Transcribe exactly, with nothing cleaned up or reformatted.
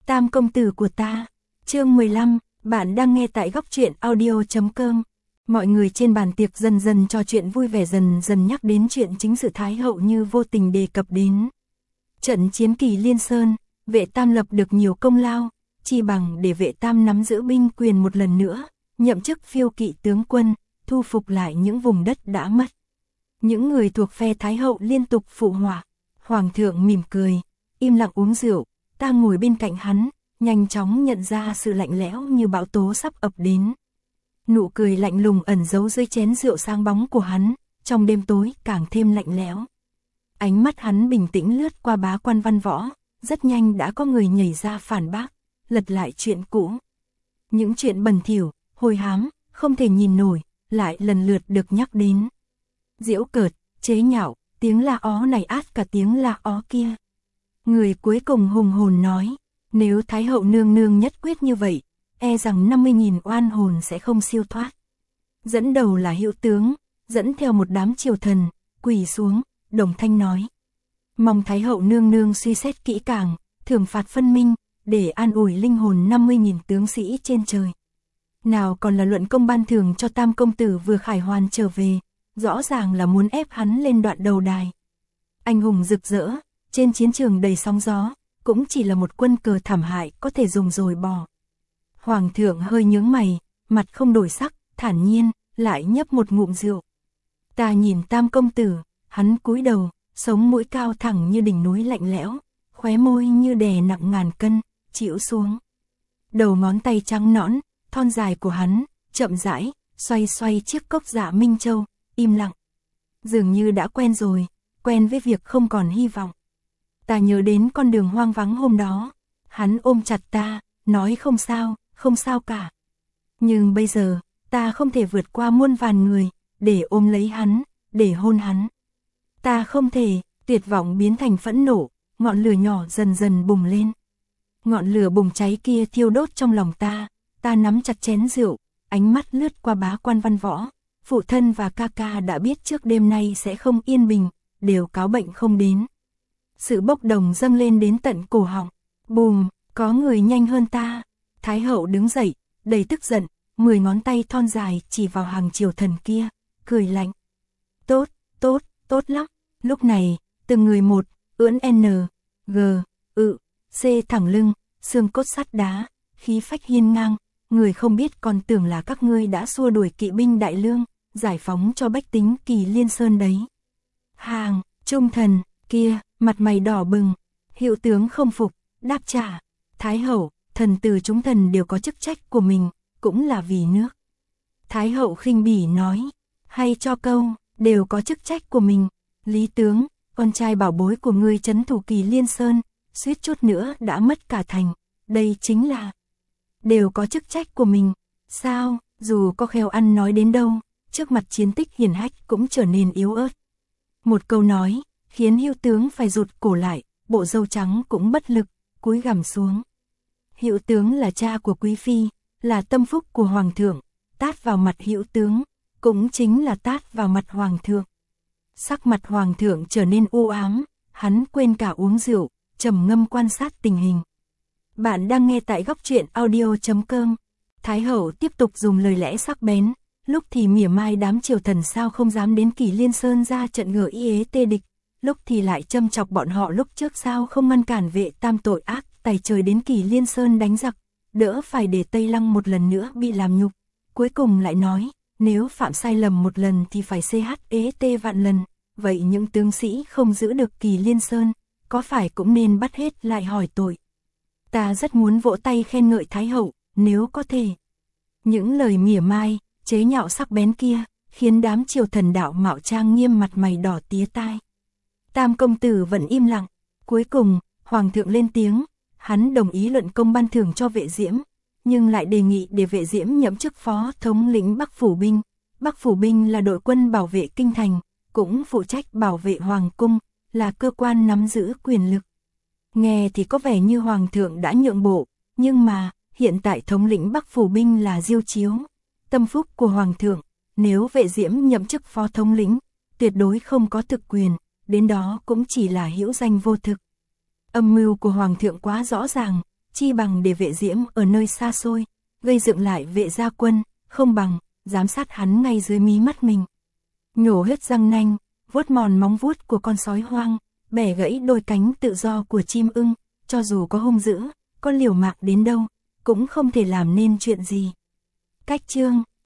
Tam công tử của ta. Chương mười lăm, bạn đang nghe tại góc truyện audio chấm com. Mọi người trên bàn tiệc dần dần trò chuyện vui vẻ, dần dần nhắc đến chuyện chính sự Thái hậu như vô tình đề cập đến. Trận chiến Kỳ Liên Sơn, Vệ Tam lập được nhiều công lao, chi bằng để Vệ Tam nắm giữ binh quyền một lần nữa, nhậm chức phiêu kỵ tướng quân, thu phục lại những vùng đất đã mất. Những người thuộc phe Thái hậu liên tục phụ họa. Hoàng thượng mỉm cười, im lặng uống rượu. Ta ngồi bên cạnh hắn, nhanh chóng nhận ra sự lạnh lẽo như bão tố sắp ập đến. Nụ cười lạnh lùng ẩn giấu dưới chén rượu sáng bóng của hắn, trong đêm tối càng thêm lạnh lẽo. Ánh mắt hắn bình tĩnh lướt qua bá quan văn võ, rất nhanh đã có người nhảy ra phản bác, lật lại chuyện cũ. Những chuyện bẩn thỉu, hôi hám, không thể nhìn nổi, lại lần lượt được nhắc đến. Giễu cợt, chế nhạo, tiếng la ó này át cả tiếng la ó kia. Người cuối cùng hùng hồn nói, nếu Thái hậu nương nương nhất quyết như vậy, e rằng năm mươi nghìn oan hồn sẽ không siêu thoát. Dẫn đầu là Hữu tướng, dẫn theo một đám triều thần, quỳ xuống, đồng thanh nói. Mong Thái hậu nương nương suy xét kỹ càng, thưởng phạt phân minh, để an ủi linh hồn năm mươi nghìn tướng sĩ trên trời. Nào còn là luận công ban thưởng cho Tam công tử vừa khải hoàn trở về, rõ ràng là muốn ép hắn lên đoạn đầu đài. Anh hùng rực rỡ, trên chiến trường đầy sóng gió, cũng chỉ là một quân cờ thảm hại có thể dùng rồi bỏ. Hoàng thượng hơi nhướng mày, mặt không đổi sắc, thản nhiên, lại nhấp một ngụm rượu. Ta nhìn Tam công tử, hắn cúi đầu, sống mũi cao thẳng như đỉnh núi lạnh lẽo, khóe môi như đè nặng ngàn cân, chịu xuống. Đầu ngón tay trắng nõn, thon dài của hắn, chậm rãi, xoay xoay chiếc cốc dạ Minh Châu, im lặng. Dường như đã quen rồi, quen với việc không còn hy vọng. Ta nhớ đến con đường hoang vắng hôm đó, hắn ôm chặt ta, nói không sao, không sao cả. Nhưng bây giờ, ta không thể vượt qua muôn vàn người, để ôm lấy hắn, để hôn hắn. Ta không thể, tuyệt vọng biến thành phẫn nộ, ngọn lửa nhỏ dần dần bùng lên. Ngọn lửa bùng cháy kia thiêu đốt trong lòng ta, ta nắm chặt chén rượu, ánh mắt lướt qua bá quan văn võ. Phụ thân và ca ca đã biết trước đêm nay sẽ không yên bình, đều cáo bệnh không đến. Sự bốc đồng dâng lên đến tận cổ họng. Bùm, có người nhanh hơn ta. Thái hậu đứng dậy, đầy tức giận, mười ngón tay thon dài chỉ vào hàng triều thần kia, cười lạnh. Tốt, tốt, tốt lắm. Lúc này, từng người một, ưỡn N, G, ự, C thẳng lưng, xương cốt sắt đá, khí phách hiên ngang. Người không biết còn tưởng là các ngươi đã xua đuổi kỵ binh đại lương, giải phóng cho bách tính Kỳ Liên Sơn đấy. Hàng, trung thần, kia, mặt mày đỏ bừng. Hữu tướng không phục, đáp trả. Thái hậu, thần tử chúng thần đều có chức trách của mình, cũng là vì nước. Thái hậu khinh bỉ nói, hay cho câu, đều có chức trách của mình. Lý tướng, con trai bảo bối của ngươi trấn thủ Kỳ Liên Sơn, suýt chút nữa đã mất cả thành. Đây chính là, đều có chức trách của mình. Sao, dù có khéo ăn nói đến đâu, trước mặt chiến tích hiển hách cũng trở nên yếu ớt. Một câu nói, khiến Hữu tướng phải rụt cổ lại, bộ râu trắng cũng bất lực, cúi gằm xuống. Hữu tướng là cha của quý phi, là tâm phúc của hoàng thượng, tát vào mặt Hữu tướng, cũng chính là tát vào mặt hoàng thượng. Sắc mặt hoàng thượng trở nên u ám, hắn quên cả uống rượu, trầm ngâm quan sát tình hình. Bạn đang nghe tại góc truyện audio chấm com. Thái hậu tiếp tục dùng lời lẽ sắc bén, lúc thì mỉa mai đám triều thần sao không dám đến Kỳ Liên Sơn ra trận ngựa y ế tê địch, lúc thì lại châm chọc bọn họ lúc trước sao không ngăn cản Vệ Tam tội ác tày trời đến Kỳ Liên Sơn đánh giặc, đỡ phải để Tây Lăng một lần nữa bị làm nhục. Cuối cùng lại nói, nếu phạm sai lầm một lần thì phải chết vạn lần, vậy những tướng sĩ không giữ được Kỳ Liên Sơn, có phải cũng nên bắt hết lại hỏi tội. Ta rất muốn vỗ tay khen ngợi Thái hậu, nếu có thể. Những lời mỉa mai, chế nhạo sắc bén kia, khiến đám triều thần đạo mạo trang nghiêm mặt mày đỏ tía tai. Tam công tử vẫn im lặng. Cuối cùng, hoàng thượng lên tiếng, hắn đồng ý luận công ban thưởng cho Vệ Diễm, nhưng lại đề nghị để Vệ Diễm nhậm chức phó thống lĩnh Bắc Phủ binh. Bắc Phủ binh là đội quân bảo vệ kinh thành, cũng phụ trách bảo vệ hoàng cung, là cơ quan nắm giữ quyền lực. Nghe thì có vẻ như hoàng thượng đã nhượng bộ, nhưng mà, hiện tại thống lĩnh Bắc Phủ binh là Diêu Chiếu, tâm phúc của hoàng thượng. Nếu Vệ Diễm nhậm chức phó thống lĩnh, tuyệt đối không có thực quyền, đến đó cũng chỉ là hữu danh vô thực. Âm mưu của hoàng thượng quá rõ ràng, chi bằng để vệ diễm ở nơi xa xôi, gây dựng lại vệ gia quân, không bằng, giám sát hắn ngay dưới mí mắt mình. Nhổ hết răng nanh, vuốt mòn móng vuốt của con sói hoang, bẻ gãy đôi cánh tự do của chim ưng, cho dù có hung dữ, có liều mạng đến đâu, cũng không thể làm nên chuyện gì. Cách chương